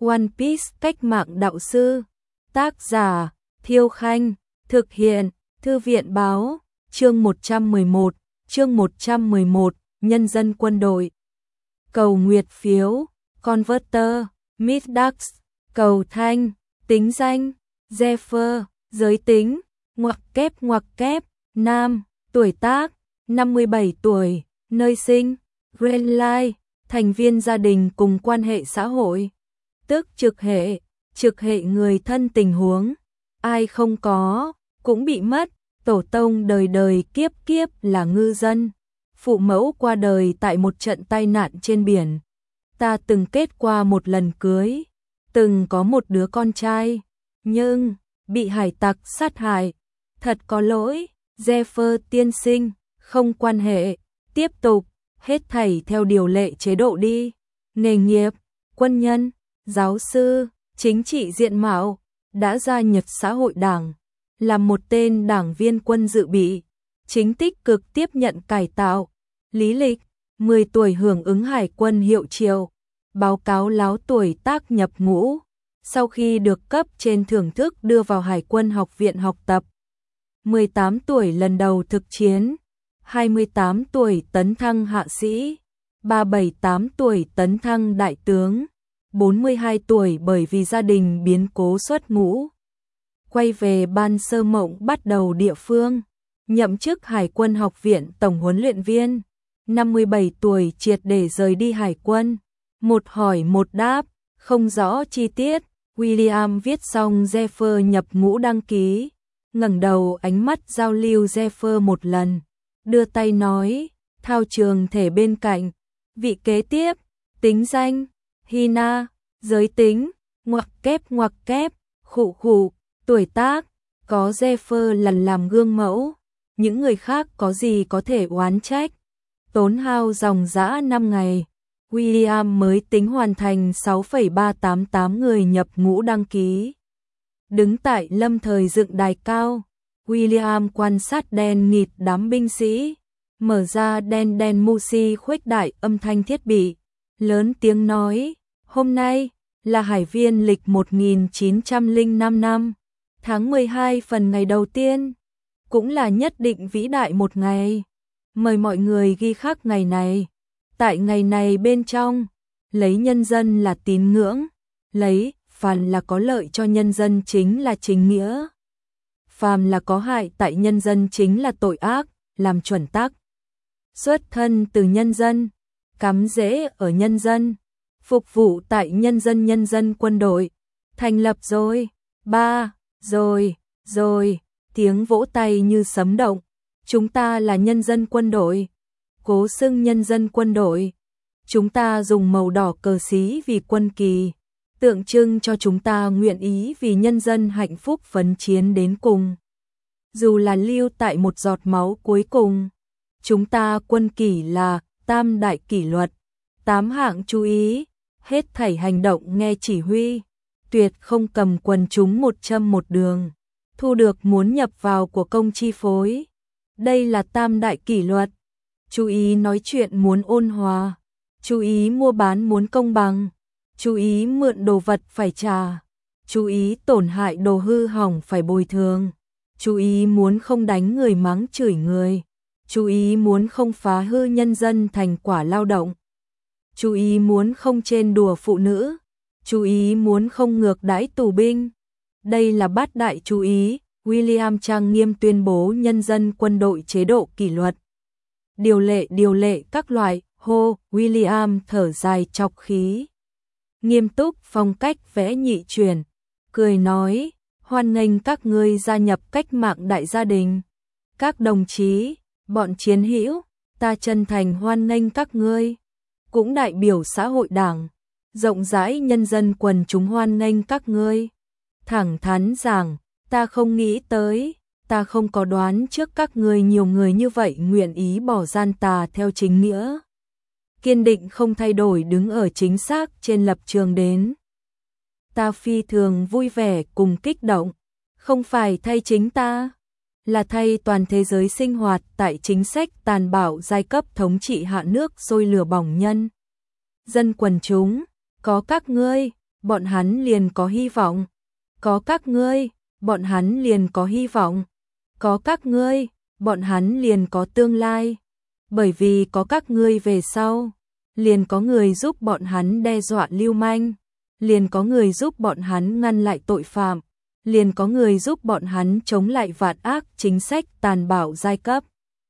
One Piece cách mạng đạo sư. Tác giả Thiêu Khanh. Thực hiện Thư viện Báo. Chương 111. Chương 111. Nhân dân quân đội. Cầu nguyệt phiếu. Converter. Midax. Cầu thanh. Tính danh. Zephyr. Giới tính. Ngoặc kép. Nam. Tuổi tác. 57 tuổi. Nơi sinh. Greenlight. Thành viên gia đình cùng quan hệ xã hội. Tức trực hệ. Trực hệ người thân tình huống. Ai không có, cũng bị mất. Tổ tông đời đời kiếp kiếp là ngư dân. Phụ mẫu qua đời tại một trận tai nạn trên biển. Ta từng kết qua một lần cưới. Từng có một đứa con trai. Nhưng, bị hải tặc sát hại. Thật có lỗi, Zephyr tiên sinh, không quan hệ. Tiếp tục, hết thảy theo điều lệ chế độ đi. Nghề nghiệp, quân nhân, giáo sư, chính trị diện mạo, đã gia nhập xã hội đảng, là một tên đảng viên quân dự bị, chính tích cực tiếp nhận cải tạo. Lý lịch, 10 tuổi hưởng ứng hải quân hiệu triệu, báo cáo láo tuổi tác nhập ngũ, sau khi được cấp trên thưởng thức đưa vào Hải quân học viện học tập. 18 tuổi lần đầu thực chiến, 28 tuổi tấn thăng hạ sĩ, 38 tuổi tấn thăng đại tướng, 42 tuổi bởi vì gia đình biến cố xuất ngũ. Quay về Ban Sơ Mộng bắt đầu địa phương, nhậm chức Hải quân học viện tổng huấn luyện viên, 57 tuổi triệt để rời đi Hải quân. Một hỏi một đáp, không rõ chi tiết, William viết xong Zephyr nhập ngũ đăng ký, ngẩng đầu ánh mắt giao lưu Zephyr một lần, đưa tay nói, thao trường thể bên cạnh, vị kế tiếp, tính danh, Hina, giới tính, ngoặc kép, khụ, tuổi tác, có Zephyr lần làm gương mẫu, những người khác có gì có thể oán trách. Tốn hao dòng dã 5 ngày, William mới tính hoàn thành 6,388 người nhập ngũ đăng ký. Đứng tại lâm thời dựng đài cao, William quan sát đen nghịt đám binh sĩ, mở ra đen Musi khuếch đại âm thanh thiết bị, lớn tiếng nói, hôm nay là hải viên lịch 1905 năm, tháng 12 phần ngày đầu tiên, cũng là nhất định vĩ đại một ngày. Mời mọi người ghi khắc ngày này. Tại ngày này bên trong, lấy nhân dân là tín ngưỡng, lấy phàm là có lợi cho nhân dân chính là chính nghĩa. Phàm là có hại tại nhân dân chính là tội ác, làm chuẩn tắc. Xuất thân từ nhân dân, cắm rễ ở nhân dân, phục vụ tại nhân dân quân đội, thành lập rồi, rồi, tiếng vỗ tay như sấm động. Chúng ta là nhân dân quân đội, cố xưng nhân dân quân đội. Chúng ta dùng màu đỏ cờ xí vì quân kỳ, tượng trưng cho chúng ta nguyện ý vì nhân dân hạnh phúc phấn chiến đến cùng. Dù là lưu tại một giọt máu cuối cùng, chúng ta quân kỷ là tam đại kỷ luật, 8 hạng chú ý, hết thảy hành động nghe chỉ huy, tuyệt không cầm quần chúng một châm một đường, thu được muốn nhập vào của công chi phối. Đây là tam đại kỷ luật. Chú ý nói chuyện muốn ôn hòa, chú ý mua bán muốn công bằng, chú ý mượn đồ vật phải trả, chú ý tổn hại đồ hư hỏng phải bồi thường, chú ý muốn không đánh người mắng chửi người, chú ý muốn không phá hư nhân dân thành quả lao động, chú ý muốn không trêu đùa phụ nữ, chú ý muốn không ngược đãi tù binh. Đây là bát đại chú ý. William trang nghiêm tuyên bố nhân dân quân đội chế độ kỷ luật. Điều lệ các loại, hô, William thở dài chọc khí. Nghiêm túc phong cách vẽ nhị truyền, cười nói, hoan nghênh các ngươi gia nhập cách mạng đại gia đình. Các đồng chí, bọn chiến hữu, ta chân thành hoan nghênh các ngươi. Cũng đại biểu xã hội đảng, rộng rãi nhân dân quần chúng hoan nghênh các ngươi. Thẳng thắn rằng, ta không nghĩ tới, ta không có đoán trước các ngươi nhiều người như vậy nguyện ý bỏ gian tà theo chính nghĩa. Kiên định không thay đổi đứng ở chính xác trên lập trường đến. Ta phi thường vui vẻ cùng kích động, không phải thay chính ta, là thay toàn thế giới sinh hoạt tại chính sách tàn bạo giai cấp thống trị hạ nước sôi lửa bỏng nhân. Dân quần chúng, có các ngươi, bọn hắn liền có hy vọng. Có các ngươi, bọn hắn liền có hy vọng. Có các ngươi, bọn hắn liền có tương lai. Bởi vì có các ngươi về sau, liền có người giúp bọn hắn đe dọa lưu manh, liền có người giúp bọn hắn ngăn lại tội phạm, liền có người giúp bọn hắn chống lại vạn ác chính sách tàn bạo giai cấp.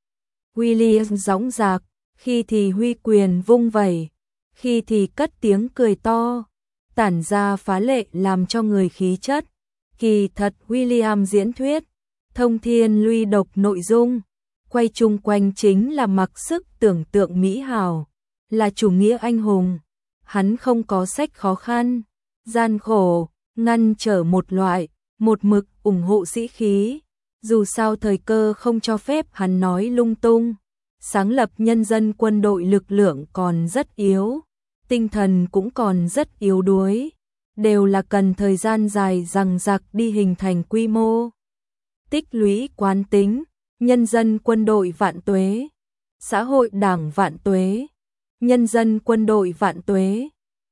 William dõng dạc, khi thì huy quyền vung vẩy, khi thì cất tiếng cười to, tản ra phá lệ làm cho người khí chất. Kỳ thật William diễn thuyết, thông thiên luy độc nội dung, quay chung quanh chính là mặc sức tưởng tượng mỹ hào, là chủ nghĩa anh hùng. Hắn không có sách khó khăn, gian khổ, ngăn trở một loại, một mực ủng hộ sĩ khí. Dù sao thời cơ không cho phép hắn nói lung tung. Sáng lập nhân dân quân đội lực lượng còn rất yếu, tinh thần cũng còn rất yếu đuối, đều là cần thời gian dài dằng dặc đi hình thành quy mô. Tích lũy quán tính, nhân dân quân đội vạn tuế, xã hội đảng vạn tuế, nhân dân quân đội vạn tuế.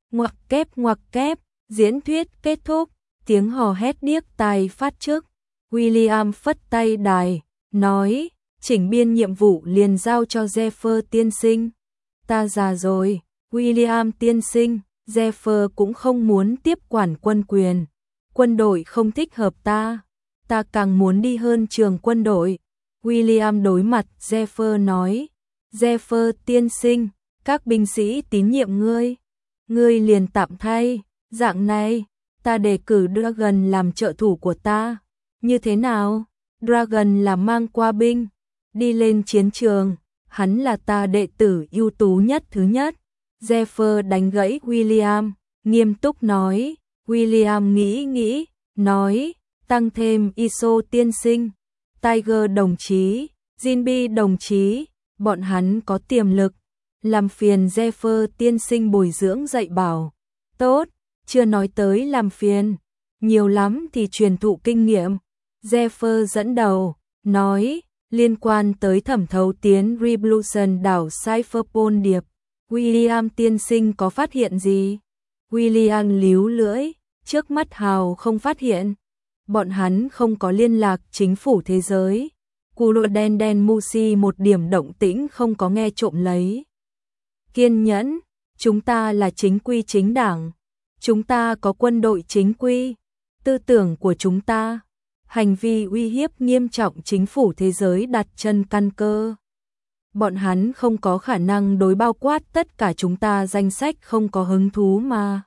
Ngoặc kép, diễn thuyết kết thúc, tiếng hò hét điếc tai phát trước. William phất tay đài, nói, chỉnh biên nhiệm vụ liền giao cho Jeffer tiên sinh. Ta già rồi, William tiên sinh, Jeffer cũng không muốn tiếp quản quân quyền. Quân đội không thích hợp ta càng muốn đi hơn trường quân đội. William đối mặt Jeffer nói, Jeffer tiên sinh, các binh sĩ tín nhiệm ngươi liền tạm thay, dạng này, ta đề cử Dragon làm trợ thủ của ta. Như thế nào? Dragon là mang qua binh, đi lên chiến trường, hắn là ta đệ tử ưu tú nhất thứ nhất. Jeffer đánh gãy William, nghiêm túc nói. William nghĩ, nói, tăng thêm Iso tiên sinh, Tiger đồng chí, Jinbi đồng chí, bọn hắn có tiềm lực, làm phiền Jeffer tiên sinh bồi dưỡng dạy bảo. Tốt, chưa nói tới làm phiền, nhiều lắm thì truyền thụ kinh nghiệm. Jeffer dẫn đầu, nói, liên quan tới thẩm thấu tiến Revolution đảo Cypherpole Điệp, William tiên sinh có phát hiện gì? William líu lưỡi, trước mắt Hào không phát hiện. Bọn hắn không có liên lạc chính phủ thế giới. Cụ đen Musi một điểm động tĩnh không có nghe trộm lấy. Kiên nhẫn, chúng ta là chính quy chính đảng. Chúng ta có quân đội chính quy. Tư tưởng của chúng ta, hành vi uy hiếp nghiêm trọng chính phủ thế giới đặt chân căn cơ. Bọn hắn không có khả năng đối bao quát tất cả chúng ta danh sách không có hứng thú mà.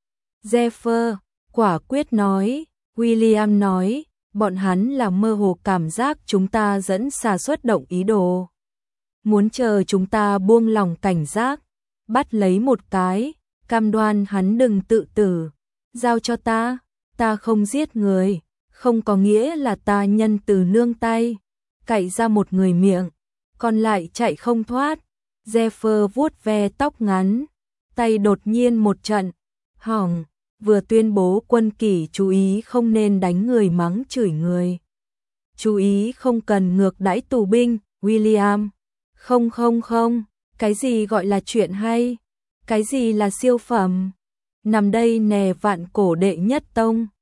Jeffer quả quyết nói. William nói, bọn hắn là mơ hồ cảm giác chúng ta dẫn xà xuất động ý đồ. Muốn chờ chúng ta buông lòng cảnh giác, bắt lấy một cái, cam đoan hắn đừng tự tử. Giao cho ta không giết người, không có nghĩa là ta nhân từ nương tay. Cạy ra một người miệng, còn lại chạy không thoát. Jeffer vuốt ve tóc ngắn, tay đột nhiên một trận, hỏng. Vừa tuyên bố quân kỷ chú ý không nên đánh người mắng chửi người. Chú ý không cần ngược đãi tù binh, William. Không, cái gì gọi là chuyện hay? Cái gì là siêu phẩm? Nằm đây nè vạn cổ đệ nhất tông.